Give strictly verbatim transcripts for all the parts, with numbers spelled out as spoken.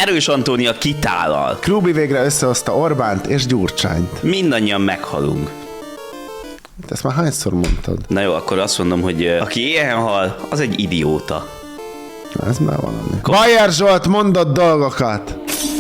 Erős Antónia kitállal. Krúbi végre összehozta Orbánt és Gyurcsányt. Mindannyian meghalunk. Ezt már hányszor mondtad? Na jó, akkor azt mondom, hogy aki éhen hal, az egy idióta. Na, ez már valami. Bajer Zsolt mondott dolgokat.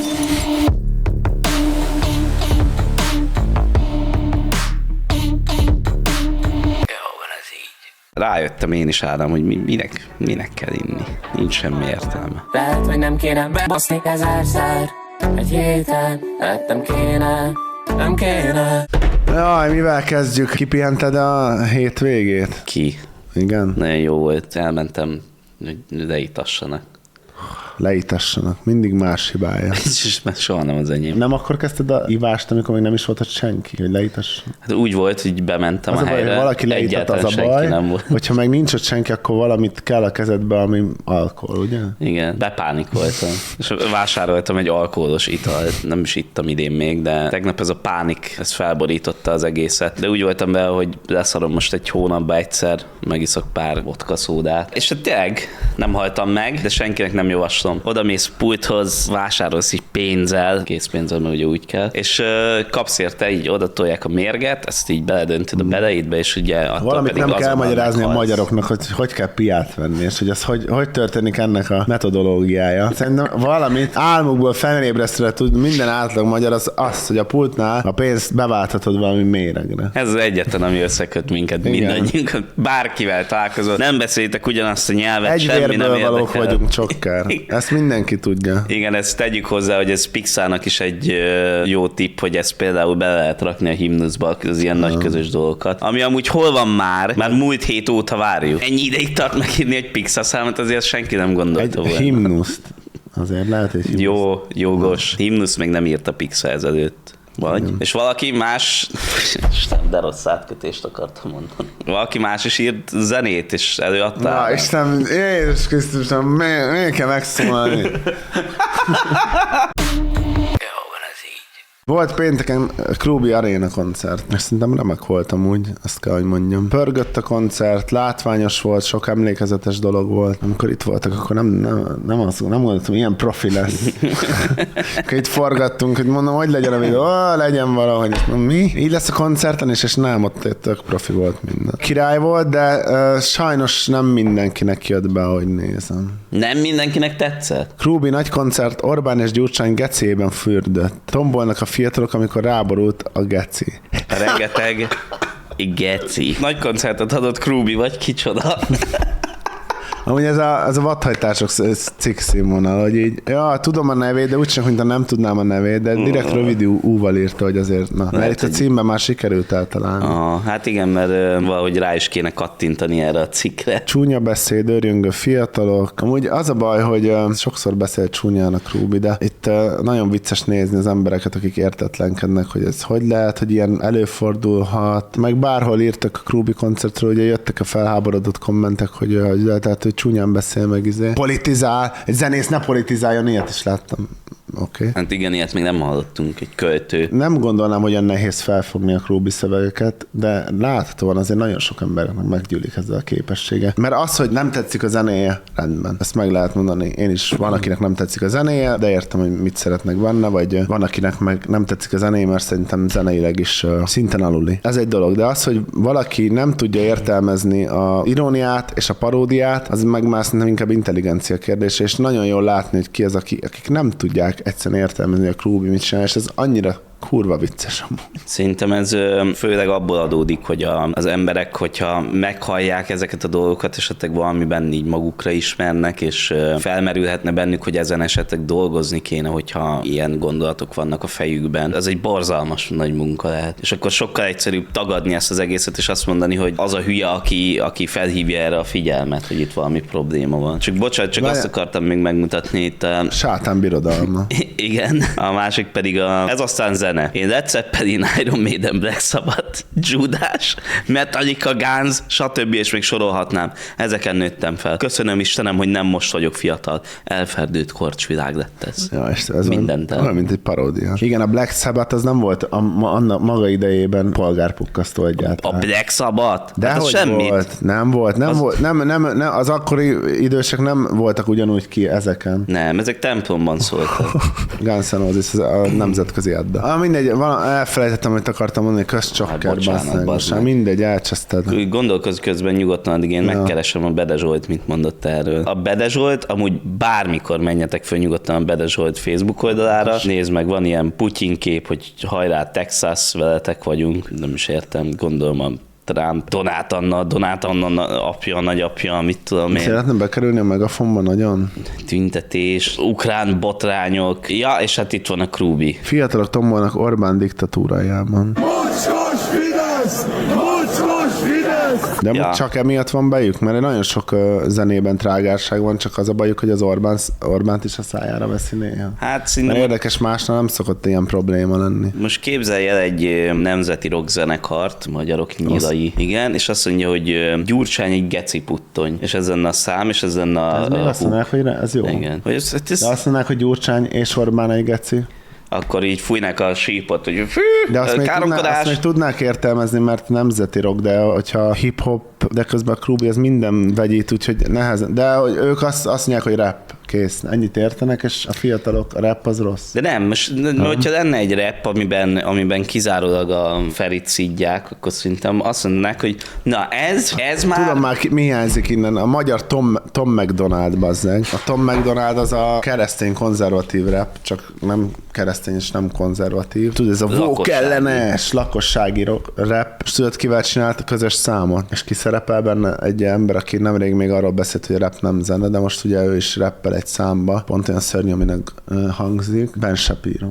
Rájöttem én is, Ádám, hogy mi, minek, minek kell inni. Nincs semmi értelme. Lehet, hogy nem kéne bebaszni ezerszer. Egy héten, hát nem kéne, nem kéne. Jaj, mivel kezdjük? Kipihented a hétvégét? Ki? Igen? Nagyon jó volt, elmentem, hogy leítassanak. Leítassanak, mindig más hibája. És már soha nem az enyém. Nem akkor kezdted a ivást, amikor még nem is volt ott senki, hogy leítasson? Hát úgy volt, hogy bementem az a, a baj, helyre, valaki leított, az a baj, nem volt. Hogyha meg nincs ott senki, akkor valamit kell a kezedbe, ami alkohol, ugye? Igen, bepánikoltam. És vásároltam egy alkoholos italt, nem is ittam idén még, de tegnap ez a pánik, ez felborította az egészet. De úgy voltam be, hogy leszarom most egy hónapba egyszer, megiszok pár vodka szódát. És hát tényleg nem haltam meg, de senkinek nem javaslom. Oda mész pulthoz, vásárolsz így pénzzel, készpénzzel, mert ugye úgy kell, és uh, kapsz érte, így oda tolják a mérget, ezt így beledöntöd a beleidbe, és ugye valamit nem kell magyarázni a magyaroknak, hogy hogy kell piát venni, és hogy az hogy, hogy történik ennek a metodológiája. Szerintem valamit álmukból felébresztve tud minden átlag magyar az az, hogy a pultnál a pénzt beválthatod valami méregre. Ez az egyetlen, ami összeköt minket mindannyiunkat. Bárkivel találkozol, nem beszélitek ugyanazt a nyelvet, egy semmi nem érdekel. valók vagyunk, csokker. Ezt mindenki tudja. Igen, ezt tegyük hozzá, hogy ez Pixának is egy jó tipp, hogy ezt például be lehet rakni a himnuszba, az ilyen nagy közös dolgokat. Ami amúgy hol van már? Már múlt hét óta várjuk. Ennyi ideig tart megírni egy Pixa számot, azért senki nem gondolta volna. Egy himnuszt. Azért lehet egy himnuszt. Jó, jogos. Himnusz még nem írt a Pixa ezelőtt. Vagy? Igen. És valaki más, Isten, de rossz átkötést akartam mondani. Valaki más is írt zenét, és előadta. Na, Isten, Jézus Krisztus, miért, miért kell megszólalni? Volt pénteken Krúbi Aréna koncert, és szerintem remek voltam úgy, azt kell, hogy mondjam. Pörgött a koncert, látványos volt, sok emlékezetes dolog volt. Amikor itt voltak, akkor nem, nem, nem, az, nem gondoltam, ilyen profi lesz. Akkor itt forgattunk, hogy mondom, hogy legyen a videó, oh, legyen valahogy. Mondom, mi? Így lesz a koncerten is, és nem, ott tök profi volt minden. Király volt, de uh, sajnos nem mindenkinek jött be, ahogy nézem. Nem mindenkinek tetszett? Krúbi nagy koncert, Orbán és Gyurcsány gecében fürdött. Tombolnak a fiatalok, amikor ráborult a geci. Rengeteg geci. Nagy koncertet adott Krúbi, vagy kicsoda? Amúgy ez a, ez a vadhajtások cikk színvonal, hogy így, ja, tudom a nevét, de úgysem, mint nem tudnám a nevét, de direkt rövid ú-val írta, hogy azért, na, mert itt a címben már sikerült eltalálni. Ah, hát igen, mert uh, valahogy rá is kéne kattintani erre a cikkre. Csúnya beszéd, örjöngő fiatalok. Amúgy az a baj, hogy uh, sokszor beszél csúnyán a Krúbi, de itt uh, nagyon vicces nézni az embereket, akik értetlenkednek, hogy ez hogy lehet, hogy ilyen előfordulhat. Meg bárhol írtak a Krúbi koncertről, ugye jöttek a felháborodott kommentek, hogy, uh, tehát, hogy csúnyán beszél meg, izé. Politizál, egy zenész ne politizáljon, ilyet is láttam. Oké. Okay. Hát igen, ilyet még nem hallottunk, egy költő. Nem gondolnám, hogy olyan nehéz felfogni a Krúbi szövegeket, de láthatóan azért nagyon sok embernek meggyűlik ezzel a képessége. Mert az, hogy nem tetszik a zenéje, rendben. Ezt meg lehet mondani. Én is van, akinek nem tetszik a zenéje, de értem, hogy mit szeretnek benne, vagy van, akinek meg nem tetszik a zenéje, mert szerintem zeneileg is uh, szinten aluli. Ez egy dolog, de az, hogy valaki nem tudja értelmezni a iróniát és a paródiát, az meg már szerintem inkább intelligencia kérdése, és nagyon jól látni, hogy ki az, aki, akik nem tudják egyszerűen értelmezni a Krúbi mit csinál, és ez annyira kurva vicces amúgy. Szerintem ez főleg abból adódik, hogy a, az emberek, hogyha meghallják ezeket a dolgokat, esetleg valamiben így magukra ismernek, és felmerülhetne bennük, hogy ezen esetleg dolgozni kéne, hogyha ilyen gondolatok vannak a fejükben. Ez egy borzalmas nagy munka lehet. És akkor sokkal egyszerűbb tagadni ezt az egészet, és azt mondani, hogy az a hülye, aki, aki felhívja erre a figyelmet, hogy itt valami probléma van. Csak bocsánat, csak Várjál. Azt akartam még megmutatni itt a... Sátán birodalma. Igen. A másik pedig a... Ez aztán zene. benne. Én Led Zeppelin, Iron Maiden, Black Sabbath, Judas, Metallica, Guns, stb. És még sorolhatnám. Ezeken nőttem fel. Köszönöm Istenem, hogy nem most vagyok fiatal. Elferdült korcsvilág lett ez. Ja, és ez mindent el. olyan, mint egy paródia. Igen, a Black Sabbath az nem volt a, a, a maga idejében polgárpukkasztó egyáltalán. A Black Sabbath? De hát hogy semmit. volt? Nem volt. Nem Az- volt. Nem, nem, nem, az akkori idősek nem voltak ugyanúgy ki ezeken. Nem, ezek templomban szóltak. Guns N' Roses, a nemzetközi adda. Ah, mindegy, vala, elfelejtettem, amit akartam mondani, Hát közcsokker, bocsánat, basszeg. bazd Most meg. mindegy, elcseszted. Úgy gondolkoz közben nyugodtan, addig én Ja. megkeresem a Bede Zsolt, mit mondott erről. A Bede Zsolt, amúgy bármikor menjetek föl nyugodtan a Bede Zsolt Facebook oldalára, nézd meg, van ilyen Putyin kép, hogy hajrá Texas, veletek vagyunk, nem is értem, gondolom a Trump, Donát Anna, Donát Anna apja, nagyapja, mit tudom én, Szeretne bekerülni a megafonba nagyon? tüntetés, ukrán botrányok, ja, és hát itt van a Krúbi. Fiatalok tombolnak Orbán diktatúrájában. Mocskos Fidesz! Mocskos Fidesz! De Ja. csak emiatt van bejük, mert nagyon sok uh, zenében trágárság van, csak az a bajuk, hogy az Orbán, Orbánt is a szájára veszi néha. Hát Mert szinte érdekes, másnál nem szokott ilyen probléma lenni. most képzelj el egy ö, nemzeti rockzenekart, magyarok nyilai, igen, és azt mondja, hogy ö, Gyurcsány egy geci puttony, és ez lenne a szám, és ez lenne a... Ez még a azt mondják, hogy re- ez jó. igen. Hogy ez, ez, De azt mondják, hogy Gyurcsány és Orbán egy geci. akkor így fújnák a sípot, hogy fű, De azt még, tudná, káromkodás. azt még tudnák értelmezni, mert nemzeti rock, de hogyha hip-hop, de közben a Krúbi, ez minden vegyít, úgyhogy nehezen. De hogy ők azt, azt mondják, hogy rap, kész. Ennyit értenek, és a fiatalok, a rap az rossz. De nem, most de, hogyha lenne egy rap, amiben, amiben kizárólag a Ferit szidják, akkor szerintem azt mondanák, hogy na ez, ez már... Tudom már, ki, mi hiányzik innen. A magyar Tom, Tom McDonald, bazzeg. A Tom McDonald az a keresztény konzervatív rap, csak nem keresztény és nem konzervatív. Tudod, ez a woke Lakossági. ellenes lakossági rock, rap. És tudod, kivel csinált a közös számot? És ki szerepel benne egy ember, aki nemrég még arról beszélt, hogy a rap nem zene, de most ugye ő is rappel egy számba, pont olyan szörnyű, aminek uh, hangzik. Ben Shapiro.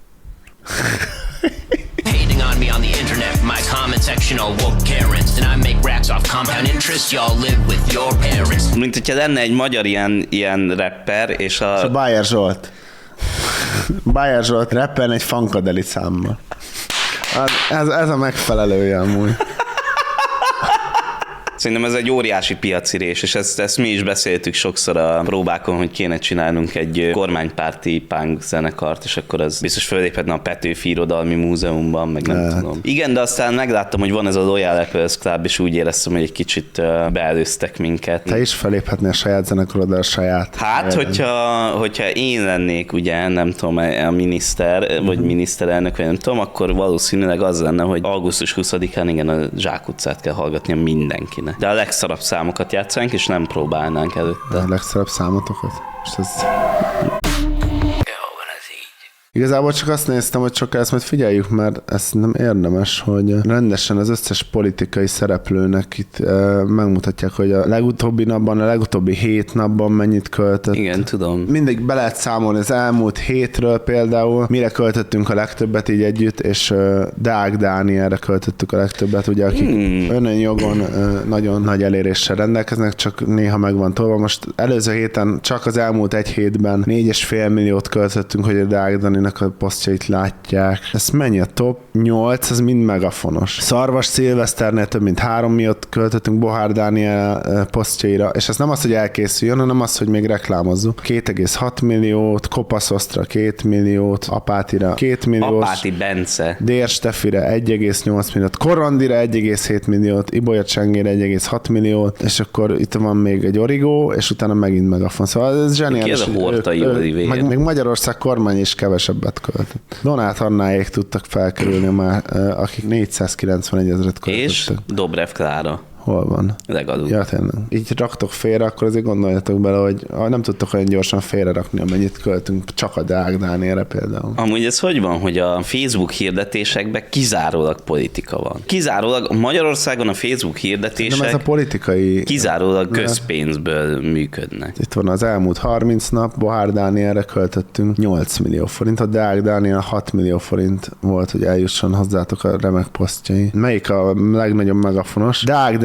Hating on me on the internet, my comment section all woke Karens. And I make racks off compound interest, y'all live with your parents. Mint hogyha lenne egy magyar ilyen, ilyen rapper, és a... És a Bayer Zsolt. Bayer Zsolt rappelne egy funkadeli számmal. Az, ez, ez a megfelelője amúgy. Szerintem ez egy óriási piacirés, és ezt, ezt mi is beszéltük sokszor a próbákon, hogy kéne csinálnunk egy kormánypárti punk zenekart, és akkor az biztos föléphetne a Petőfi Irodalmi Múzeumban, meg nem Lehet. tudom. Igen, de aztán megláttam, hogy van ez a Loyal Apples Club, és úgy éreztem, hogy egy kicsit uh, beelőztek minket. Te is feléphetnél a saját zenekaroddal, a saját. Hát, hogyha, hogyha én lennék, ugye, nem tudom, a miniszter, vagy miniszterelnök, vagy nem tudom, akkor valószínűleg az lenne, hogy augusztus huszadikán igen, a Zsák utcát kell hallgatnia mindenkinek. De a legszarabb számokat játszánk, és nem próbálnánk előtte. A legszebb számotokat. És ez... Igazából csak azt néztem, hogy csak ezt majd figyeljük, mert ez nem érdemes, hogy rendesen az összes politikai szereplőnek itt uh, megmutatják, hogy a legutóbbi napban, a legutóbbi hét napban mennyit költött. Igen, tudom. Mindig be lehet számolni az elmúlt hétről például, mire költöttünk a legtöbbet így együtt, és uh, Deák Dánielre költöttük a legtöbbet, ugye, akik hmm. önönjogon uh, nagyon nagy eléréssel rendelkeznek, csak néha meg van tolva. Most előző héten csak az elmúlt egy hétben négy és fél milliót költöttünk, hogy a Deák Dáninek a posztjait látják. Ez mennyi a top nyolc, az mind megafonos. Szarvas Szilveszternél több mint három milliót költöttünk Bohár Dániel uh, posztjaira, és ez nem az, hogy elkészüljön, hanem az, hogy még reklámozzuk. két egész hat milliót, Kopaszosztra két milliót, Apátira két milliót, Apáti Bence. Dér Stefire egy egész nyolc milliót, Korondira egy egész hét milliót, Ibolya Csengére egy egész hat milliót, és akkor itt van még egy Origo, és utána megint megafon. Szóval ez zseniális. Ki ez a Hortai Olivér? Meg, meg Magyarország kormány is kevesebbet költött. Donát Annáék tudtak felkerülni már, akik négyszázkilencvenegy ezret költöttek. És Dobrev Klára. Hol van? Legalul. Ja, tényleg. Így raktok félre, akkor azért gondoljatok bele, hogy nem tudtok olyan gyorsan félre rakni, amennyit költünk, csak a Deák Dánielre például. Amúgy ez hogy van, hogy a Facebook hirdetésekben kizárólag politika van? Kizárólag Magyarországon a Facebook Nem hirdetések ez a politikai... kizárólag közpénzből működnek. Itt van az elmúlt harminc nap, Bohár Dánielre költöttünk nyolc millió forint, a Deák Dániel hat millió forint volt, hogy eljusson hozzátok a remek posztjai. Melyik a legnagyobb megafonos? Deák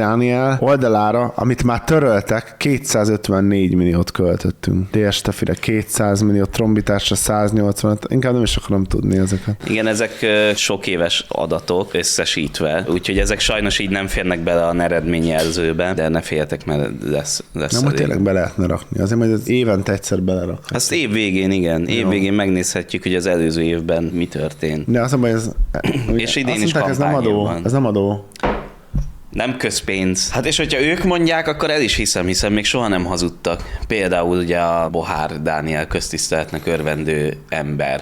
Daniel oldalára, amit már töröltek, kétszázötvennégy milliót költöttünk. té es Tefire kétszáz millió, trombitásra száznyolcvanöt, inkább nem is akarom tudni ezeket. Igen, ezek ö, sok éves adatok összesítve, úgyhogy ezek sajnos így nem férnek bele a eredményjelzőbe, de ne féljetek, mert lesz, lesz Nem, hogy tényleg be lehetne rakni. Azért majd az évente egyszer belerak. Azt év végén, igen. Év végén megnézhetjük, hogy az előző évben mi történt. De az a baj, ez... És idén azt is mondták, ez nem kampányév adó. van. Ez nem adó. Nem közpénz. Hát és hogyha ők mondják, akkor el is hiszem, hiszen még soha nem hazudtak. Például ugye a Bohár Dániel köztiszteletnek örvendő ember.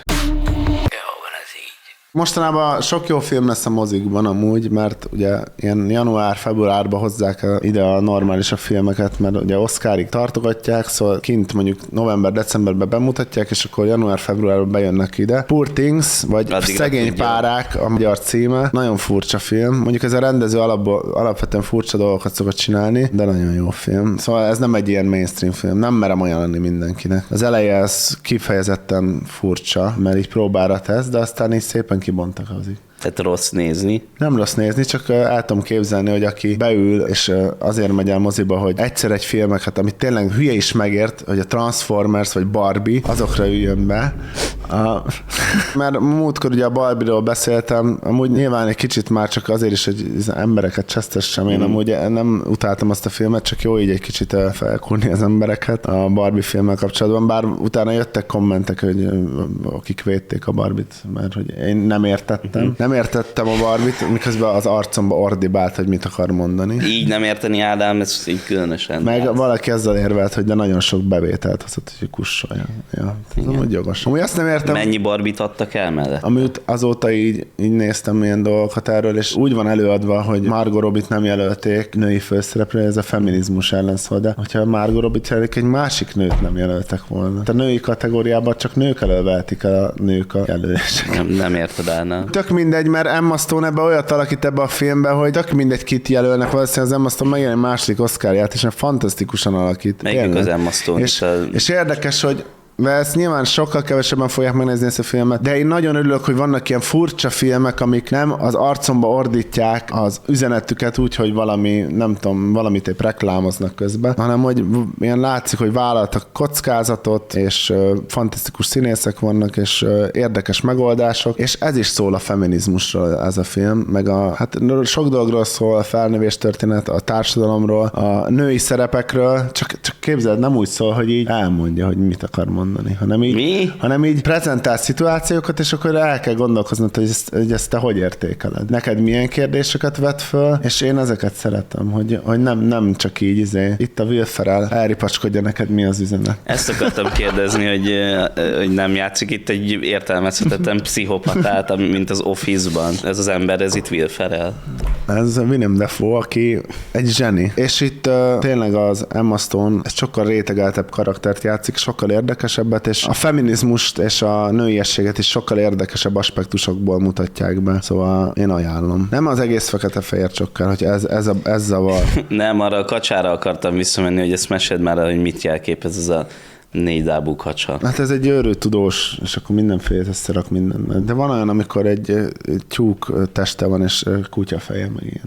Mostanában sok jó film lesz a mozikban amúgy, mert ugye ilyen január-februárban hozzák ide a normálisabb filmeket, mert ugye Oscarig tartogatják, szóval kint mondjuk november-decemberben bemutatják, és akkor január-februárban bejönnek ide. Poor Things, vagy Addigra Szegény tudja. Párák, a magyar címe. Nagyon furcsa film. Mondjuk ez a rendező alapból, alapvetően furcsa dolgokat szokott csinálni, de nagyon jó film. Szóval ez nem egy ilyen mainstream film. Nem merem ajánlani mindenkinek. Az eleje ez kifejezetten furcsa, mert így próbára tesz, de aztán így szépen kibontakozik. Tehát rossz nézni. Nem rossz nézni, csak uh, el tudom képzelni, hogy aki beül, és uh, azért megy el moziba, hogy egyszer egy filmeket, amit tényleg hülye is megért, hogy a Transformers vagy Barbie, azokra üljön be. Uh, mert múltkor ugye a Barbie-ról beszéltem, amúgy nyilván egy kicsit már csak azért is, hogy embereket csesztessem, én mm. amúgy nem utáltam azt a filmet, csak jó így egy kicsit uh, felkulni az embereket a Barbie filmmel kapcsolatban, bár utána jöttek kommentek, hogy uh, akik védték a Barbie-t, mert hogy én nem értettem. Mm. Nem értettem a Barbie-t, miközben az arcomba ordibált, hogy mit akar mondani. Így nem érteni, Ádám, ez így különösen. Meg látsz. valaki ezzel érvelt, hogy de nagyon sok bevételt hozott, hogy kussolja. Ja, ez amúgy jogos. Amúgy azt nem értem. Mennyi Barbie-t adtak el mellett? Amit azóta így, így néztem ilyen dolgokat erről, és úgy van előadva, hogy Margot Robbie-t nem jelölték női főszereplőre, ez a feminizmus ellen szól, de hogyha Margot Robbie-t jelölik, egy másik nőt nem jelöltek volna. A női kategóriában csak nők elől vehetik el a nők a jelöléseket. Nem, nem érted, Ádám. Tök mindegy, mert Emma Stone ebbe olyat alakít ebbe a filmbe, hogy tök mindegy kit jelölnek, valószínűleg az Emma Stone megjön egy második Oscarját, és fantasztikusan alakít. Melyik Tényleg. az Emma Stone? És, A... és érdekes, hogy mert ezt nyilván sokkal kevesebben fogják megnézni ezt a filmet, de én nagyon örülök, hogy vannak ilyen furcsa filmek, amik nem az arcomba ordítják az üzenetüket úgy, hogy valami, nem tudom, valamit épp reklámoznak közben, hanem hogy ilyen látszik, hogy vállaltak kockázatot, és uh, fantasztikus színészek vannak, és uh, érdekes megoldások, és ez is szól a feminizmusról ez a film, meg a, hát sok dologról szól, a felnövés történet, a társadalomról, a női szerepekről, csak, csak képzeld, nem úgy szól, hogy így elmondja, hogy mit akar mondani. Mondani, hanem így, Mi? hanem így prezentál szituációkat, és akkor el kell gondolkoznod, hogy ezt, hogy ezt te hogy értékeled. Neked milyen kérdéseket vet föl, és én ezeket szeretem, hogy, hogy nem, nem csak így izé, itt a Will Ferrell elripacskodja neked, mi az üzenet. Ezt akartam kérdezni, hogy, hogy nem játszik itt egy értelmezhetetlen pszichopatát, mint az Office-ban. Ez az ember, ez itt Will Ferrell. Ez Willem Dafoe, aki egy zseni. És itt uh, tényleg az Emma Stone egy sokkal rétegeltebb karaktert játszik, sokkal érdekesebbet, és a feminizmust és a nőiességet is sokkal érdekesebb aspektusokból mutatják be. Szóval én ajánlom. Nem az egész fekete-fehér csokkal, hogy ez, ez, a, ez zavar. Nem, arra a kacsára akartam visszamenni, hogy ezt mesed már, hogy mit jelképez ez a négy lábú kacsa. Hát ez egy őrült tudós, és akkor mindenféle összerak minden. De van olyan, amikor egy, egy tyúk teste van, és kutyafeje, meg ilyen.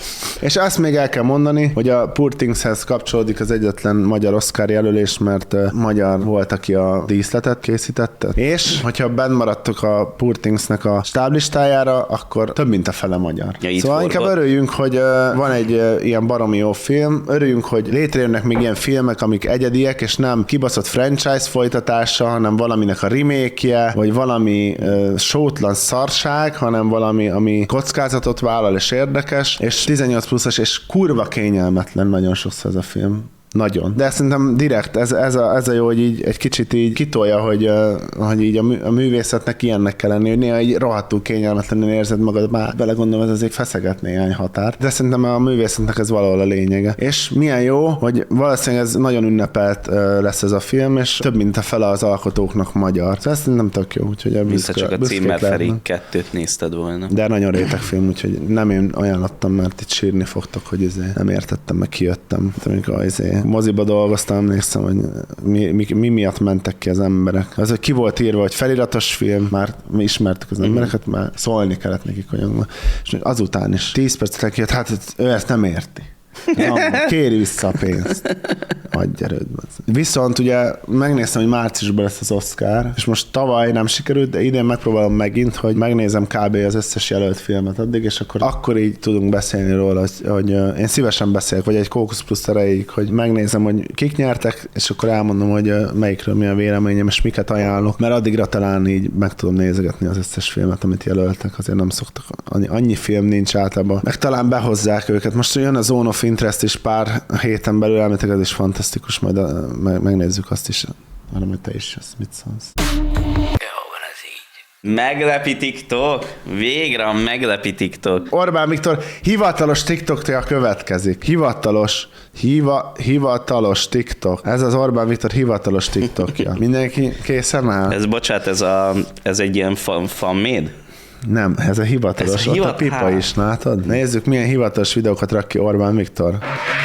És azt még el kell mondani, hogy a Poor Thingshez kapcsolódik az egyetlen magyar Oscar jelölés, mert magyar volt, aki a díszletet készítette. És hogyha benn maradtok a Poor Thingsnek a stáblistájára, akkor több mint a fele magyar. Ja, szóval forgott. inkább örüljünk, hogy van egy ilyen baromi jó film, örüljünk, hogy létrejönnek még ilyen filmek, amik egyediek, és nem kibaszott franchise folytatása, hanem valaminek a remake-je, vagy valami uh, sótlan szarság, hanem valami, ami kockázatot vállal és érdekes, és tizennyolc pluszos, és kurva kényelmetlen nagyon sokszor ez a film. Nagyon. De szerintem direkt ez, ez, a, ez a jó, hogy így egy kicsit így kitolja, hogy, hogy így a, mű, a művészetnek ilyennek kell lenni, hogy néha így rohadtul kényelmetlenül érzed magad, már belegondolom, ez azért feszeget néhány határt. De szerintem a művészetnek ez valahol a lényege. És milyen jó, hogy valószínűleg ez nagyon ünnepelt lesz ez a film, és több mint a fele az alkotóknak magyar. Szóval ezt nem tök jó, úgyhogy a Mint csak a Címer Feri kettőt nézted volna. De nagyon réteg film, úgyhogy nem én ajánlottam, mert itt sírni fogtok, hogy izé nem értettem, meg kijöttem. Amikor izé moziba dolgoztam, emlékszem, hogy mi, mi, mi miatt mentek ki az emberek. Az, hogy ki volt írva, hogy feliratos film, már mi ismertük az embereket, már szólni kellett nekik, hogy és azután is tíz percre kijött, hát ő ezt nem érti. Na, kéri vissza a pénzt. Adj erőd. Viszont ugye megnéztem, hogy márciusban lesz az Oscar, és most tavaly nem sikerült, de idén megpróbálom megint, hogy megnézem kb. Az összes jelölt filmet addig, és akkor, akkor így tudunk beszélni róla, hogy, hogy én szívesen beszélek, vagy egy Kókusz Plusz erejéig, hogy megnézem, hogy kik nyertek, és akkor elmondom, hogy melyikről mi a véleményem, és miket ajánlok, mert addigra talán így meg tudom nézegetni az összes filmet, amit jelöltek, azért nem szoktak, annyi, annyi film nincs általában, meg talán behozzák őket. Most jön a Zone of Interest is pár héten belül, elméletek ez is fantasztikus, majd a, meg, megnézzük azt is, hanem, hogy te is jössz, mit szólsz. Meglepi TikTok? Végre a meglepi TikTok. Orbán Viktor hivatalos TikTokja következik. Hivatalos, hiva, hivatalos TikTok. Ez az Orbán Viktor hivatalos TikTokja. Mindenki készen áll? Ez, bocsánat, ez, a, ez egy ilyen fan, fanmade? Nem, ez a hivatalos. Ez a, hivat... a pipa Há. is, látod? Nézzük, milyen hivatalos videókat rak ki Orbán Viktor.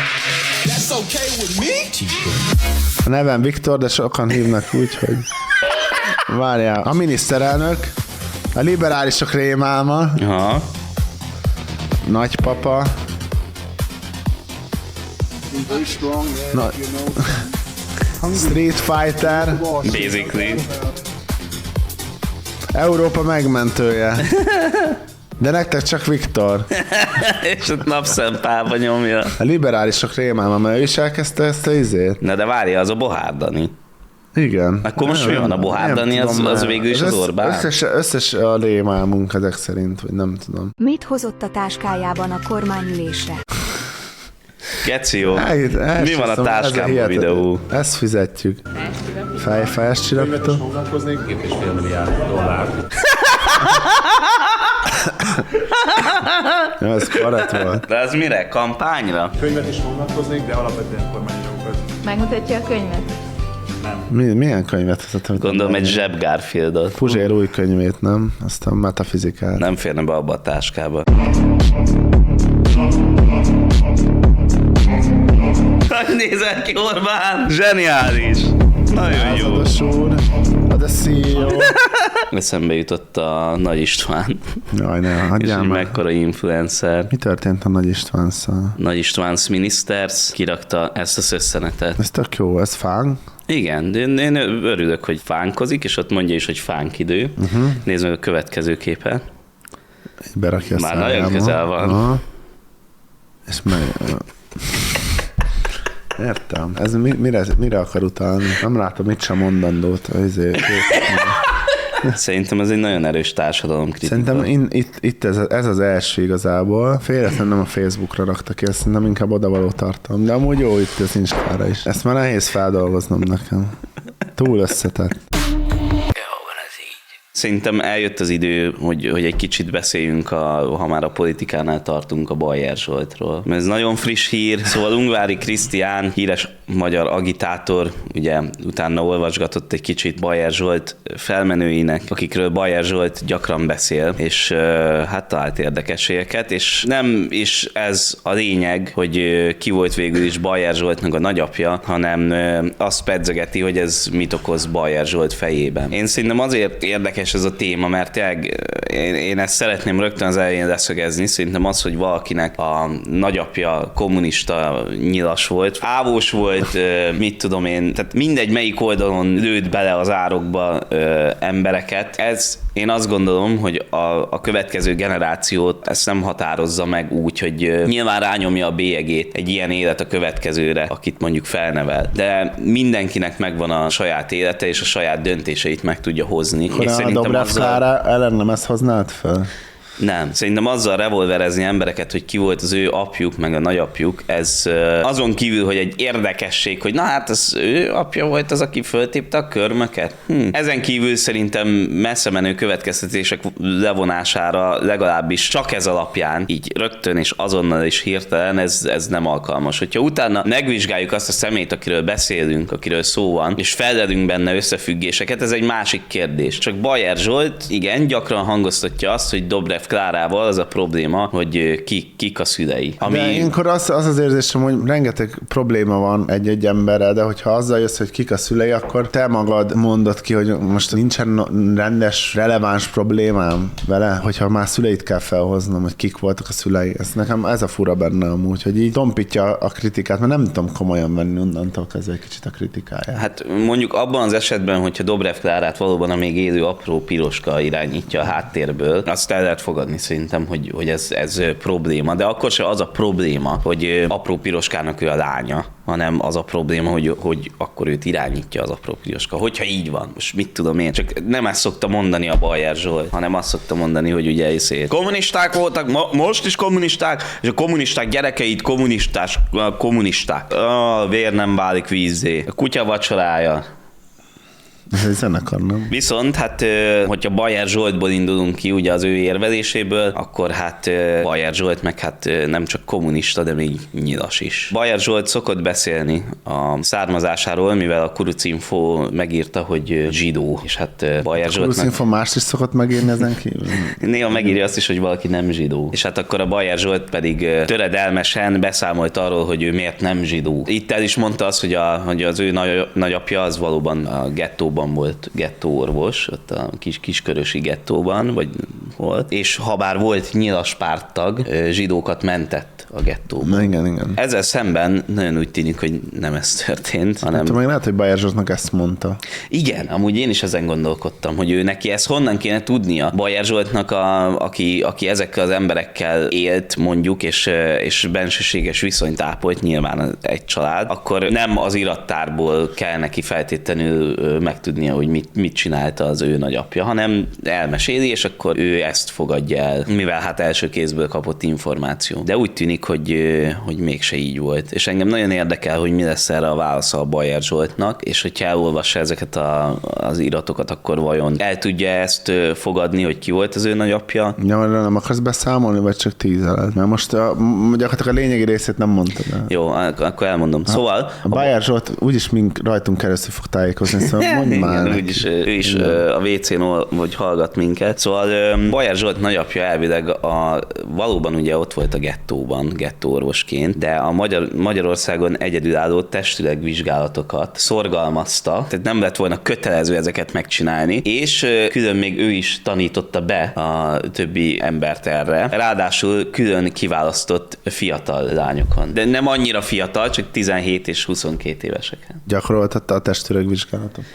A nevem Viktor, de sokan hívnak úgy, hogy... Várjál, a miniszterelnök, a liberálisok rémálma, Aha. nagypapa, Na... Street Fighter, basically, Európa megmentője. De nektek csak Viktor. és ott napszempába nyomja. A liberálisok rémálma, mert ő is elkezdte ezt a izét. Na de várja, az a Bohár Dani. Igen. Akkor most mi van? A Bohár Dani, az, az végül is az, az Orbán? Összes, összes a rémálmunk ezek szerint, vagy nem tudom. Mit hozott a táskájában a kormányülésre? Geci jó. Mi van a táskában a videó? Ezt fizetjük. Fejfájást csinálta. Foglalkoznék, két és fél milliárd dollár. Ja, ez korrekt volt. De az mire? Kampányra? Könyvet is foglalkoznék, de alapvetően kormányjogokat. Megmutatja a könyvet? Mi, milyen könyvet vezettem? Gondolom egy Zseb Garfieldot. Puzsér új könyvét, nem? Aztán metafizikát. Nem férne be abba a táskába. Hogy nézel ki, Orbán? Zseniális! Nagyon jó. Lázados úr, a the cé e o. Eszembe jutott a Nagy István. Jaj, ne, És hagyjál hogy már. mekkora influencer. Mi történt a Nagy Istvánszal? Nagy István's Ministers kirakta ezt a szösszenetet. Ez tök jó, ez fán. Igen, de én, én örülök, hogy fánkozik, és ott mondja is, hogy fánk idő. Uh-huh. Nézd meg a következő képet. Berakja a Már szájába. nagyon közel van. Aha. És meg... Értem. Ez mi, mire, mire akar utalni? Nem látom mit sem mondandót. Ezért. Szerintem ez egy nagyon erős társadalomkritika. Szerintem in, itt, itt ez, ez az első igazából. Félretlen nem a Facebookra rakta ki, ezt szerintem inkább odavaló tartalom. De amúgy jó, itt ez nincs kára is. Ezt már nehéz feldolgoznom nekem. Túl összetett. Szerintem eljött az idő, hogy, hogy egy kicsit beszéljünk, a, ha már a politikánál tartunk, a Bajer Zsoltról. Mert ez nagyon friss hír, szóval Ungvári Krisztián, híres magyar agitátor, ugye utána olvasgatott egy kicsit Bajer Zsolt felmenőinek, akikről Bajer Zsolt gyakran beszél, és hát talált érdekességeket, és nem is ez a lényeg, hogy ki volt végül is Bajer Zsoltnak a nagyapja, hanem azt pedzegeti, hogy ez mit okoz Bajer Zsolt fejében. Én szerintem azért érdekes ez a téma, mert tényleg én, én ezt szeretném rögtön az elején leszögezni, szerintem az, hogy valakinek a nagyapja kommunista nyilas volt, ávós volt, mit tudom én, tehát mindegy melyik oldalon lőtt bele az árokba ö, embereket, ez én azt gondolom, hogy a, a következő generációt ezt nem határozza meg úgy, hogy ö, nyilván rányomja a bélyegét egy ilyen élet a következőre, akit mondjuk felnevel. De mindenkinek megvan a saját élete, és a saját döntéseit meg tudja hozni. És a Dobrev Klára ellen nem ezt hoznád fel? Nem. Szerintem azzal revolverezni embereket, hogy ki volt az ő apjuk, meg a nagyapjuk, ez azon kívül, hogy egy érdekesség, hogy na hát az ő apja volt az, aki föltépte a körmöket. Hm. Ezen kívül szerintem messze menő következtetések levonására legalábbis csak ez alapján, így rögtön és azonnal is hirtelen, ez, ez nem alkalmas. Hogyha utána megvizsgáljuk azt a szemét, akiről beszélünk, akiről szó van, és feldelünk benne összefüggéseket, ez egy másik kérdés. Csak Bajer Zsolt, igen, gyakran hangoztatja azt, hogy Dobrev Klárával az a probléma, hogy ki, kik a szülei. Ami... De ilyenkor az, az az érzésem, hogy rengeteg probléma van egy-egy emberrel, de hogyha azzal jössz, hogy kik a szülei, akkor te magad mondod ki, hogy most nincsen rendes, releváns problémám vele, hogyha már szüleit kell felhoznom, hogy kik voltak a szülei. Ez nekem ez a fura benne amúgy, hogy így tompítja a kritikát, mert nem tudom komolyan venni onnantól kezdve egy kicsit a kritikáját. Hát mondjuk abban az esetben, hogyha Dobrev Klárát valóban a még élő apró piroska irányítja a háttérből, azt el lehet fogadni szerintem, hogy, hogy ez, ez probléma. De akkor se az a probléma, hogy apró piroskának ő a lánya, hanem az a probléma, hogy, hogy akkor őt irányítja az apró piroska. Hogyha így van, most mit tudom én, csak nem ezt szokta mondani a Bajer Zsolt, hanem azt szokta mondani, hogy ugye iszét. Kommunisták voltak, mo- most is kommunisták, és a kommunisták gyerekeit kommunistás, kommunisták. A vér nem válik vízzé. A kutya vacsorája. Ez egy zenekar, nem? Viszont hát, hogyha Bajer Zsoltból indulunk ki, ugye az ő érveléséből, akkor hát Bajer Zsolt meg hát nem csak kommunista, de még nyilas is. Bajer Zsolt szokott beszélni a származásáról, mivel a Kurucinfo megírta, hogy zsidó, és hát Bajer Zsolt... A Kurucinfo mást is szokott megírni ezen kívül? Néha megírja azt is, hogy valaki nem zsidó. És hát akkor a Bajer Zsolt pedig töredelmesen beszámolt arról, hogy ő miért nem zsidó. Itt el is mondta azt, hogy, a, hogy az ő nagy, nagyapja az valóban a gettóban volt gettóorvos, ott a kis kiskörösi gettóban, vagy volt, és ha bár volt nyilas párttag, zsidókat mentett a gettóban. Na, igen, igen. Ezzel szemben nagyon úgy tűnik, hogy nem ez történt, hanem... Hát, meg lehet, hogy Bajer Zsoltnak ezt mondta. Igen, amúgy én is ezen gondolkodtam, hogy ő neki ezt honnan kéne tudnia. Bajer Zsoltnak, a, aki, aki ezekkel az emberekkel élt, mondjuk, és, és bensőséges viszonyt ápolt, nyilván egy család, akkor nem az irattárból kell neki feltétlenül megtudnia, hogy mit, mit csinálta az ő nagyapja, hanem elmeséli, és akkor ő ezt fogadja el, mivel hát első kézből kapott információ. De úgy tűnik, hogy, hogy mégse így volt. És engem nagyon érdekel, hogy mi lesz erre a válasza a Bajer Zsoltnak, és hogyha elolvassa ezeket a, az iratokat, akkor vajon el tudja ezt fogadni, hogy ki volt az ő nagyapja? Ja, nem akarsz beszámolni, vagy csak tízeled? Mert most a, gyakorlatilag a lényegi részét nem mondtad el. Jó, akkor elmondom. Ha, Szóval... A Bajer Zsolt úgyis mink rajtunk keresztül fog tájékozni, szóval mondd már igen, neki. úgyis, ő is igen. A vé cén vagy hallgat minket. Szóval Bajer Zsolt nagyapja elvileg a, valóban ugye ott volt a gettóban, gettóorvosként, de a Magyar, Magyarországon egyedülálló testileg vizsgálatokat szorgalmazta, tehát nem lett volna kötelező ezeket megcsinálni, és külön még ő is tanította be a többi embert erre. Ráadásul külön kiválasztott fiatal lányokon. De nem annyira fiatal, csak tizenhét és huszonkét éveseken. Gyakoroltatta a testüreg vizsgálatokat?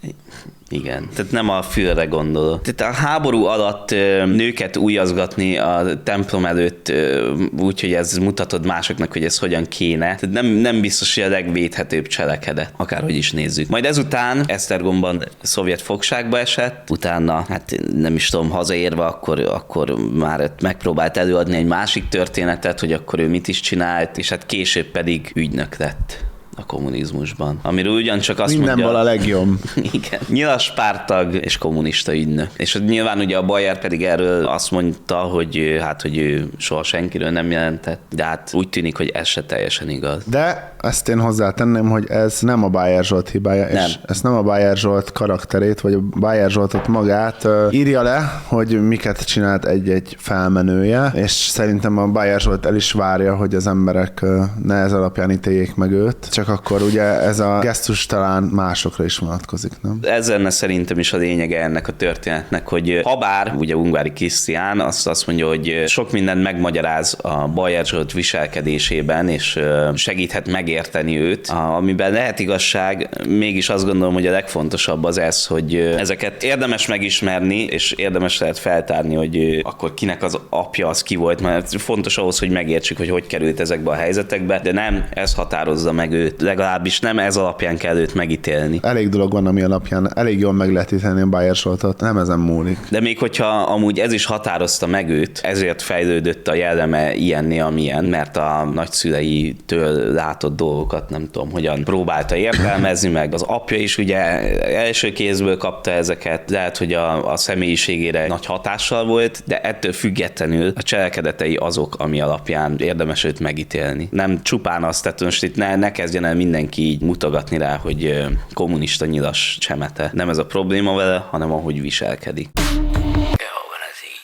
Igen, tehát nem a fülre gondolok. Tehát a háború alatt nőket újazgatni a templom előtt úgy, hogy ez mutatod másoknak, hogy ez hogyan kéne. Tehát nem, nem biztos, hogy a legvédhetőbb cselekedet, akárhogy is nézzük. Majd ezután Esztergomban szovjet fogságba esett, utána, hát nem is tudom, hazaérve, akkor, akkor már megpróbált előadni egy másik történetet, hogy akkor ő mit is csinált, és hát később pedig ügynök lett a kommunizmusban. Amiről ugyancsak azt minden mondja... Minden a legjobb. Igen. Nyilas párttag és kommunista ügynök. És nyilván ugye a Bajer pedig erről azt mondta, hogy hát, hogy ő soha senkiről nem jelentett, de hát úgy tűnik, hogy ez se teljesen igaz. De ezt én hozzátenném, hogy ez nem a Bajer Zsolt hibája, nem. És ez nem a Bajer Zsolt karakterét, vagy a Bajer Zsoltot magát uh, írja le, hogy miket csinált egy-egy felmenője, és szerintem a Bajer Zsolt el is várja, hogy az emberek uh, ne ez alapján ítéljék meg őt, csak akkor ugye ez a gesztus talán másokra is vonatkozik, nem? Ez lenne szerintem is a lényege ennek a történetnek, hogy habár ugye Ungvári Krisztián azt, azt mondja, hogy sok mindent megmagyaráz a Bajer Zsolt viselkedésében, és segíthet megérteni őt, amiben lehet igazság, mégis azt gondolom, hogy a legfontosabb az ez, hogy ezeket érdemes megismerni, és érdemes lehet feltárni, hogy akkor kinek az apja az ki volt, mert fontos ahhoz, hogy megértsük, hogy hogy került ezekbe a helyzetekbe, de nem ez határozza meg őt. Legalábbis nem ez alapján kell őt megítélni. Elég dolog van, ami alapján elég jól meg lehet ítélni a Bajer Zsoltot, nem ezen múlik. De még hogyha amúgy ez is határozta meg őt, ezért fejlődött a jelleme ilyenné, amilyen, mert a nagyszüleitől látott dolgokat nem tudom, hogyan próbálta értelmezni, meg az apja is ugye első kézből kapta ezeket, lehet, hogy a, a személyiségére nagy hatással volt, de ettől függetlenül a cselekedetei azok, ami alapján érdemes őt megítélni. Nem csupán azt, tehát most itt ne, ne kezdjen el mindenki így mutogatni rá, hogy kommunista nyilas csemete. Nem ez a probléma vele, hanem ahogy viselkedik.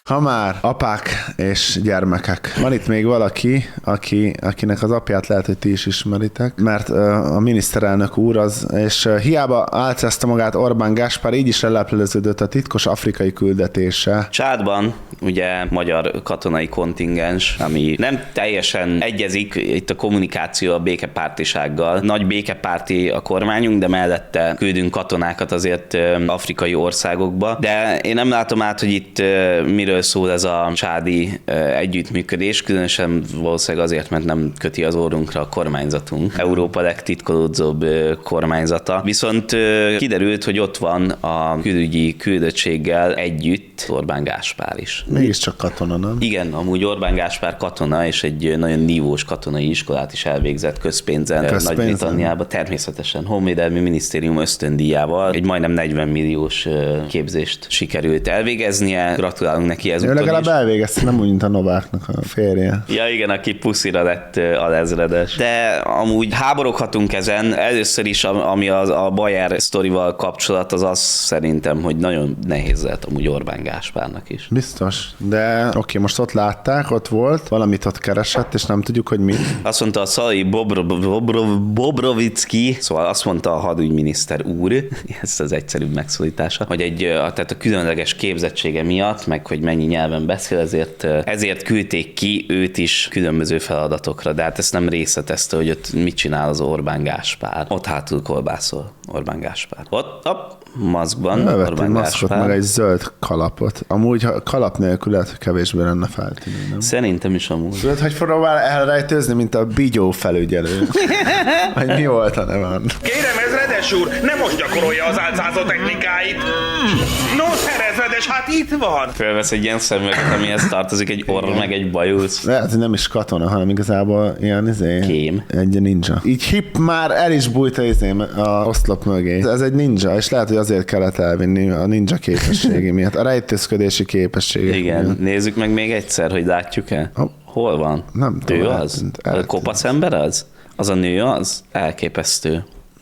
Ha már apák és gyermekek. Van itt még valaki, aki, akinek az apját lehet, hogy ti is ismeritek, mert a miniszterelnök úr az, és hiába álcázta magát Orbán Gáspár, így is lelepleződött a titkos afrikai küldetése. Csádban ugye magyar katonai kontingens, ami nem teljesen egyezik itt a kommunikáció a békepártisággal. Nagy békepárti a kormányunk, de mellette küldünk katonákat azért afrikai országokba. De én nem látom át, hogy itt miről szól ez a csádi együttműködés, különösen valószínűleg azért, mert nem köti az orrunkra a kormányzatunk. Európa legtitkolódzóbb kormányzata. Viszont kiderült, hogy ott van a külügyi küldöttséggel együtt Orbán Gáspár is. Mégiscsak katona, nem? Igen, amúgy Orbán Gáspár katona, és egy nagyon nívós katonai iskolát is elvégzett közpénzen, közpénzen. Nagy-Britanniában, természetesen Honvédelmi Minisztérium ösztöndíjával egy majdnem negyven milliós képzést sikerült elvégeznie. Gratulálunk neki ezúton is. Ő legalább elvégezte, nem úgy, mint a Nováknak a férje. Ja igen, aki puszira lett alezredes. De amúgy háboroghatunk ezen. Először is, ami a, a Bayer sztorival kapcsolat, az az szerintem, hogy nagyon nehéz lehet amúgy Orbán Gáspárnak is. Biztos, de oké, okay, most ott látták, ott volt, valamit ott keresett, és nem tudjuk, hogy mi. Azt mondta a Szalai Bobro- Bobro- Bobrovicki, szóval azt mondta a hadügyminiszter úr, ez az egyszerűbb megszólítása, hogy egy, tehát a különleges képzettsége miatt, meg hogy mennyi nyelven beszél, ezért, ezért küldték ki őt is különböző feladatokra, de hát ezt nem részletezte, hogy ott mit csinál az Orbán Gáspár. Ott hátul kolbászol Orbán Gáspár. Ott, hopp, maszkban Orbán maszkot, Gáspár. Meg egy zöld kalapot. Amúgy, ha kalap nélkül lehet, hogy kevésbé lenne feltűnő, nem? Szerintem is amúgy. Tudod, hogy próbál elrejtőzni, mint a Bigyó felügyelő. Hogy mi volt a nevem? Kérem, ezredes úr, ne most gyakorolja az álcázó technikáit. No, ezredes, hát itt van. Fölvesz egy ilyen szemüveget, amihez tartozik egy orr, meg egy bajusz. Lehet, hogy nem is katona, hanem igazából ilyen izé, Kém. egy ninja. Így hip már el is bújt izé a oszlop mögé. Ez egy ninja, és lehet, hogy azért kellett elvinni a ninja képességi miatt, a rejtőzködési képességi. Igen, miatt. Nézzük meg még egyszer, hogy látjuk-e. Oh. Hol van? Nem tudom. Ő az? Eltűnt, eltűnt. A kopasz ember az? Az a nő az? Elképesztő.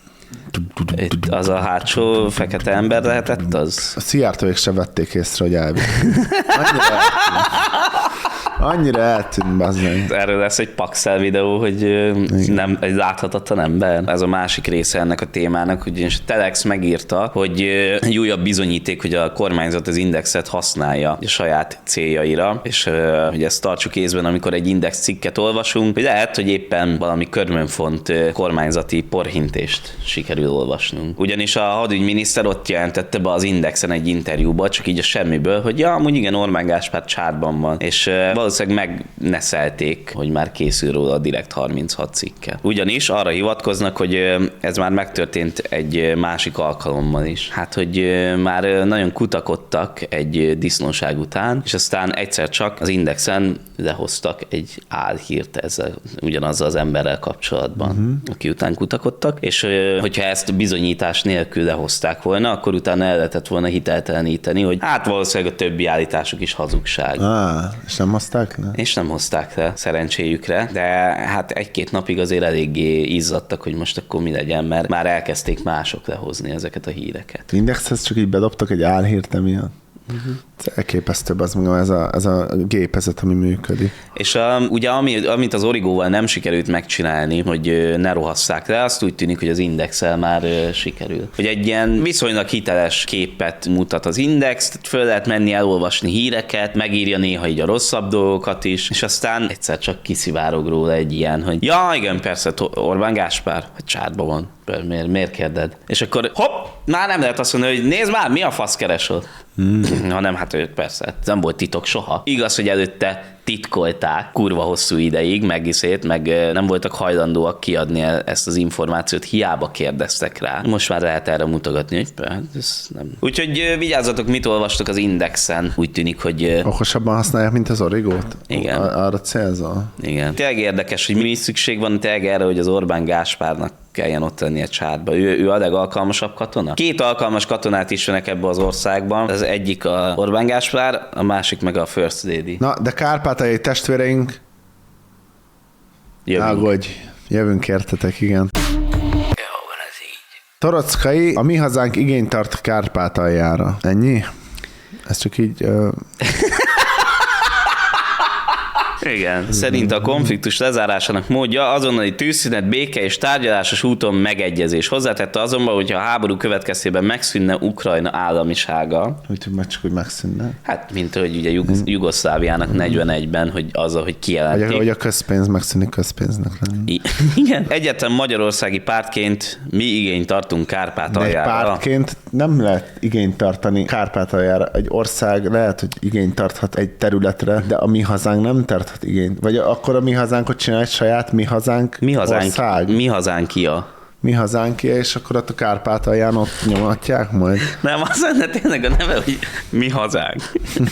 Itt az a hátsó fekete ember lehetett az? A Szijjártóék se vették észre, hogy elvitt. Annyira eltűnt. Annyira eltűnt, bazdmeg. Erről lesz egy Paxel videó, hogy nem, egy láthatatlan ember. Ez a másik része ennek a témának, ugyanis a Telex megírta, hogy egy újabb bizonyíték, hogy a kormányzat az Indexet használja a saját céljaira, és hogy ezt tartsuk észben, amikor egy Index cikket olvasunk, hogy lehet, hogy éppen valami körmönfont kormányzati porhintést sikerül olvasnunk. Ugyanis a hadügyminiszter ott jelentette be az Indexen egy interjúba, csak így a semmiből, hogy ja, amúgy igen, Orbán Gáspár csátban van, és valószínűleg megneszelték, hogy már készül róla a Direkt harminchat cikke. Ugyanis arra hivatkoznak, hogy ez már megtörtént egy másik alkalommal is. Hát, hogy már nagyon kutakodtak egy disznóság után, és aztán egyszer csak az Indexen lehoztak egy álhírt ezzel, ugyanazzal az emberrel kapcsolatban, uh-huh. aki után kutakodtak, és hogyha ezt bizonyítás nélkül lehozták volna, akkor utána el lehetett volna hitelteleníteni, hogy hát valószínűleg a többi állításuk is hazugság. Ah, és nem hozták le? És nem hozták le, szerencséjükre, de hát egy-két napig azért eléggé izzadtak, hogy most akkor mi legyen, mert már elkezdték mások lehozni ezeket a híreket. Indexhez csak így bedobtak egy álhírt emiatt. Uh-huh. Elképesztőbb az mondom, ez a, ez a gépezet, ami működik. És um, ugye ami, amit az Origóval nem sikerült megcsinálni, hogy uh, ne rohasszák le, azt úgy tűnik, hogy az Indexel már uh, sikerül. Hogy egy ilyen viszonylag hiteles képet mutat az Index, föl lehet menni elolvasni híreket, megírja néha így a rosszabb dolgokat is, és aztán egyszer csak kiszivárog róla egy ilyen, hogy ja, igen, persze, Orbán Gáspár, hogy csátban van. Miért, miért kérded? És akkor hopp, már nem lehet azt mondani, hogy nézd már, mi a fasz keresel? Hmm. Hanem hát ő persze, nem volt titok soha. Igaz, hogy előtte titkolták kurva hosszú ideig, meg iszét, meg nem voltak hajlandóak kiadni ezt az információt, hiába kérdeztek rá. Most már lehet erre mutogatni, hogy ez nem. Úgyhogy vigyázzatok, mit olvastok az Indexen. Úgy tűnik, hogy... Okosabban használják, mint az Origót? Igen. Arra célzol? Igen. Tényleg érdekes, hogy mi szükség van tényleg erre, hogy az Orbán Gáspárnak kelljen ott lenni a csátba. Ő, ő a legalkalmasabb katona? Két alkalmas katonát ismernek ebbe az országban. Az egyik a Orbán Gáspár, a másik meg a First Lady. Na, de kárpátaljai testvéreink, Jövünk. Ágodj, jövünk értetek, igen. Torockai, a mi hazánk igényt tart Kárpátaljára. Ennyi? Ez csak így... Uh... Igen. Szerint a konfliktus lezárásának módja azonnali tűzszünet, béke és tárgyalásos úton megegyezés. Hozzátette azonban, hogyha a háború következtében megszűnne Ukrajna államisága. Úgyhogy meg csak úgy megszűnne. Hát, mint hogy ugye Jug- Jugoszláviának negyvenegyben, hogy azzal, hogy kijelentik. Vagy, hogy a közpénz megszűnik közpénznek lenni. I- Igen. Egyetlen magyarországi pártként mi igényt tartunk De egy Kárpátaljára. pártként nem lehet igényt tartani Kárpátaljára. Egy ország lehet, hogy igényt tarthat egy területre, de a mi hazánk nem tarthat igényt. Vagy akkor a mi hazánkot csinál egy saját mi hazánk Mi hazánk, ország. mi hazánk kia. Mi hazánk, és akkor ott a Kárpátalján ott nyomatják majd. Nem, az lenne tényleg a neve, hogy mi hazánk.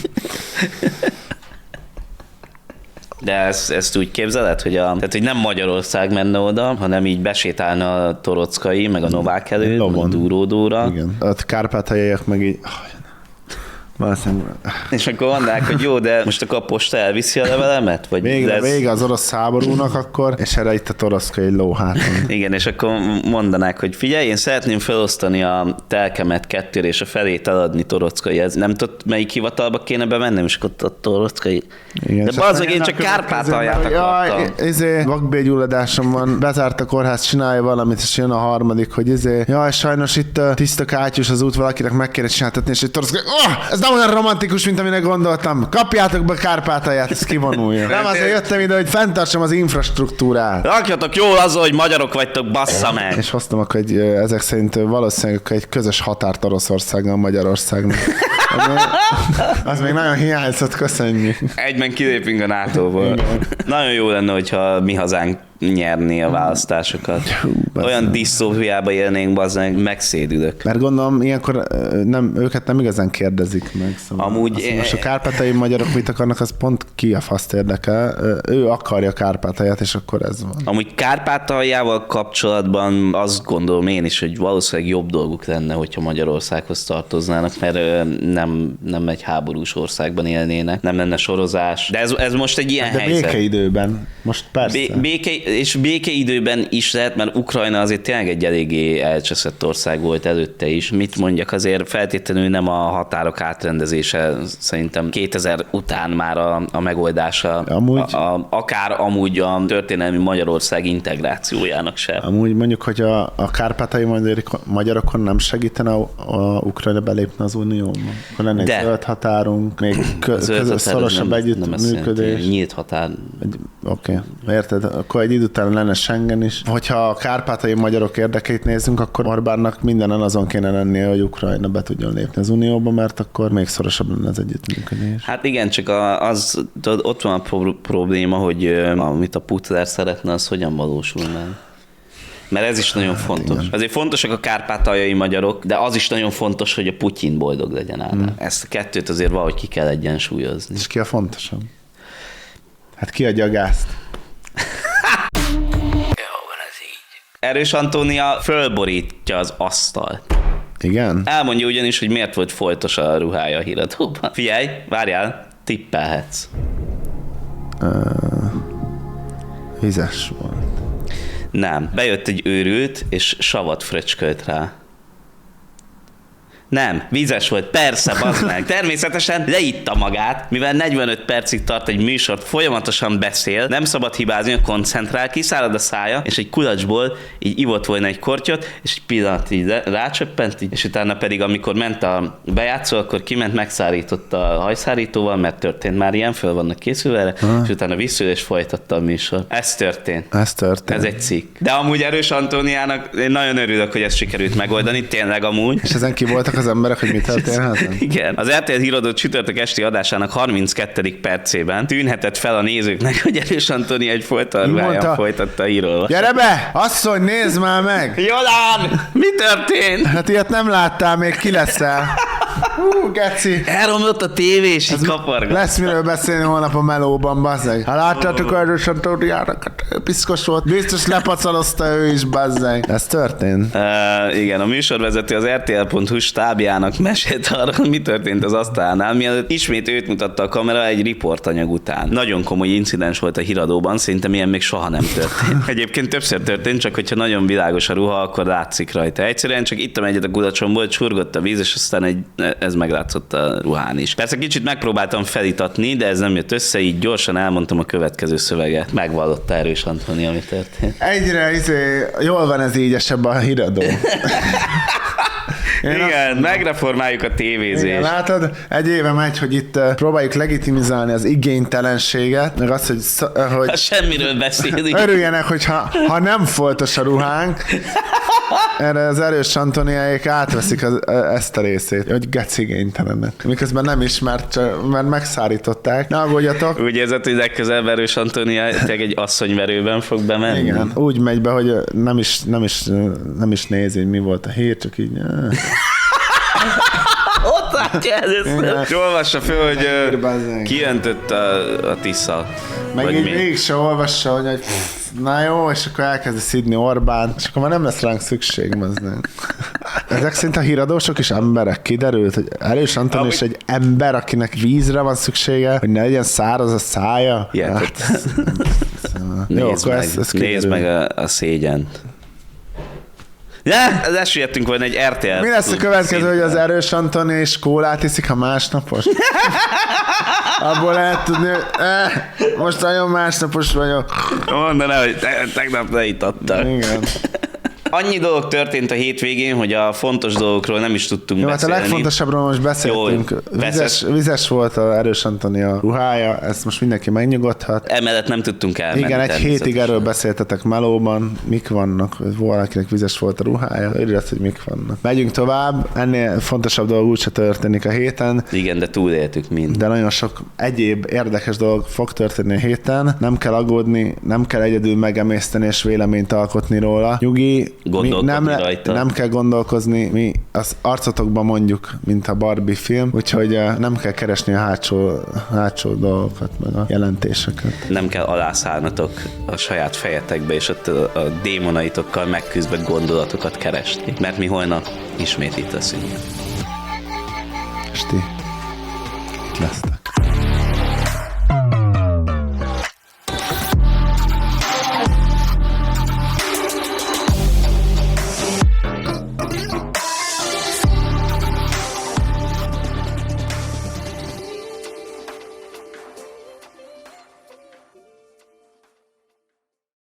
De ezt, ezt úgy képzeled, hogy, a, tehát, hogy nem Magyarország menne oda, hanem így besétálna a Torockai, meg a Novák előtt, meg a Dúródóra. Igen. A kárpátaljaiak meg így... Valószínűleg... És akkor mondták, hogy jó, de most akkor a posta elviszi a levelemet? Vagy Végre, ez... vége az orosz háborúnak akkor, és erre itt a Torockai lóháton. Igen, és akkor mondanák, hogy figyelj, én szeretném felosztani a telkemet kettőre, és a felét eladni Torockai. Ez nem tudod, melyik hivatalba kéne bemennem, és akkor a Torockai. Igen, De bazdmeg, én csak Kárpátalját akartam. Jaj, izé, vakbélgyulladásom van, bezárt a kórház, csinálja valamit, és jön a harmadik, hogy izé, jaj, sajnos itt uh, tiszta kátyus az út, valakinek meg kéne csináltatni, és egy Torockai, oh, ez nem olyan romantikus, mint amire gondoltam. Kapjátok be Kárpátalját, ez kivonulja. Nem azért jöttem ide, hogy fenntartsam az infrastruktúrát. Rakjatok jól azzal, hogy magyarok vagytok, bassza meg! És hoztam akkor egy, ö, ezek szerint ö, valószínűleg akkor egy közös határt Oroszországgal, Magyarországnak. Az még, az még nagyon hiányzott, köszönjük. Egyben kilépünk a nátóból. Nagyon jó lenne, hogyha mi hazánk nyerné a választásokat. Olyan disztópiába élnénk, bazdmeg, megszédülök. Mert gondolom, ilyenkor ö, nem, őket nem igazán kérdezik meg. Szóval Amúgy azt, é- most a kárpátai magyarok mit akarnak, az pont ki a faszt érdekel. Ö, Ő akarja Kárpátalját, és akkor ez van. Amúgy Kárpátaljával kapcsolatban azt gondolom én is, hogy valószínűleg jobb dolguk lenne, hogyha Magyarországhoz tartoznának, mert ö, nem, nem egy háborús országban élnének, nem lenne sorozás. De ez, ez most egy ilyen De helyzet. békeidőben. Most persze. Bé- béke, és békeidőben is lehet, mert Ukrajna azért tényleg egy eléggé elcseszett ország volt előtte is. Mit mondjak, azért feltétlenül nem a határok átrendezése, szerintem kétezer után már a, a megoldása, Amúgy- a, a, akár amúgy a történelmi Magyarország integrációjának sem. Amúgy mondjuk, hogy a, a kárpátai magyarok- magyarokon nem segítene a, a Ukrajna belépne az Unióba. Akkor lenne egy De. zöld határunk, még kö, Zöld közös, határ, szorosabb nem- nem ezt együttműködés. jelenti. Nyílt határ. Egy- Oké, okay. Érted? Akkor egy idő után lenne Schengen is. Hogyha a kárpátai magyarok érdekeit nézzünk, akkor Orbánnak mindenen azon kéne lennie, hogy Ukrajna be tudjon lépni az Unióba, mert akkor még szorosabb lenne az együttműködés. Hát igen, csak a, az, tudod, ott van a pro- probléma, hogy ö, amit a Putler szeretne, az hogyan valósul meg. Mert ez is nagyon fontos. igen. Azért fontosak a kárpátaljai magyarok, de az is nagyon fontos, hogy a Putyin boldog legyen át. Hmm. Ezt a kettőt azért valahogy ki kell egyensúlyozni. És ki a fontosabb? Hát ki adja a gázt? Erős Antónia fölborítja az asztalt. Igen? Elmondja ugyanis, hogy miért volt foltos a ruhája a híradóban. Figyelj, várjál, tippelhetsz. Vizes volt. Nem. Bejött egy őrült, és savat fröcskölt rá. Nem, vízes volt, persze, bazd meg. Természetesen leitta magát, mivel negyvenöt percig tart egy műsort, folyamatosan beszél, nem szabad hibázni, koncentrál, kiszárad a szája, és egy kulacsból így ivott volna egy kortyot, és egy pillanat így rácsöppent, így, és utána pedig, amikor ment a bejátszó, akkor kiment, megszárította a hajszárítóval, mert történt már ilyen, föl vannak készülve erre, és utána visszül, és folytatta a műsor. Ez történt. Ez történt. Ez egy cikk. De amúgy Erős Antóniának én nagyon örülök, hogy ezt sikerült megoldani, tényleg amúgy. És ezen ki voltak az emberek, hogy mit történhet? Igen. Az er té el híradó csütörtök esti adásának harminckettedik percében tűnhetett fel a nézőknek, hogy Erős Antónia egy folytaruháján mondta? folytatta a hírolvasást. Gyere be! Asszony, nézd már meg! Jolán! Mi történt? Hát ilyet nem láttál, még ki leszel. Hú, geci. Elromlott a tévé, és így kapargat. Lesz miről beszélni holnap a melóban, bazzeg. Ha láttátok a Erős Antóniának, piszkos volt, biztos lepacalozta ő is, bazzeg. Ez történt. Uh, igen, a műsorvezető az er té el pont hu stábjának mesélt arra, hogy mi történt az asztalnál, mielőtt ismét őt mutatta a kamera egy riportanyag után. Nagyon komoly incidens volt a híradóban, szerintem ilyen még soha nem történt. Egyébként többször történt, csak hogyha nagyon világos a ruha, akkor látszik rajta. Egyszerűen csak ittam egyet a kulacsomból, csurgott a víz, és aztán egy ez meglátszott a ruhán is. Persze kicsit megpróbáltam felítatni, de ez nem jött össze, így gyorsan elmondtam a következő szöveget. Megvallotta Erős Antoni, ami történt. Egyre izé, jól van ez így esebb a híradó. Én Igen, azt... megreformáljuk a tévézést. Igen, látod, egy éve megy, hogy itt uh, próbáljuk legitimizálni az igénytelenséget, meg azt, hogy, hogy ha semmiről beszélünk. Örüljenek, hogyha ha nem foltos a ruhánk. Erre az Erős Antoniáék átveszik az, ezt a részét, hogy geci igénytelenek. Miközben nem is, mert, mert megszárították. Ne aggódjatok. Úgy érzed, hogy legközelebb Erős Antónia egy asszonyverőben fog bemenni? Igen, úgy megy be, hogy nem is, nem is, nem is nézi, hogy mi volt a hír, csak így... Ott látja ezt. Olvassa föl, hogy Hírbazzeg. kijöntött a, a Tisza. Meg Vagy így mi? végig se olvassa, hogy, hogy na jó, és akkor elkezdi szidni Orbán, és akkor már nem lesz ránk szükség, mazdán. Ezek szerint a híradósok is emberek, kiderült, hogy Erős Antoni is egy ember, akinek vízre van szüksége, hogy ne legyen száraz a szája. Hihetetlen. Hát, jó, Nézd akkor meg, ezt, ezt nézd meg a, a szégyent. Ja, az esülyettünk volna egy er té el. Mi lesz a következő, hogy az Erős Antoni és kólát iszik, ha másnapos? Abból lehet tudni, hogy eh, most nagyon másnapos vagyok. Mondaná, hogy te, tegnap leítattak. Igen. Annyi dolog történt a hétvégén, hogy a fontos dolgokról nem is tudtunk Jó, beszélni. hát a legfontosabbról most beszéltünk. Jó, vizes, vizes volt a Erős Antoni a ruhája, ezt most mindenki megnyugodhat. Emellett nem tudtunk elmenni. Igen, egy hétig természetesen. erről beszéltetek melóban, mik vannak, hogy valakinek vizes volt a ruhája, örülhet, hogy mik vannak. Megyünk tovább, ennél fontosabb dolog úgyse történik a héten, Igen, de túléltük mind. de nagyon sok egyéb érdekes dolog fog történni a héten. Nem kell aggódni, nem kell egyedül megemészteni és véleményt alkotni róla. Nyugi, mi nem, rajta. nem kell gondolkozni, mi az arcotokban mondjuk, mint a Barbie film, úgyhogy uh, nem kell keresni a hátsó, hátsó dolgokat, meg a jelentéseket. Nem kell alászállnatok a saját fejetekbe, és ott a, a démonaitokkal megküzdve gondolatokat keresni. Mert mi holnap ismét itt leszünk. És ti itt lesztek.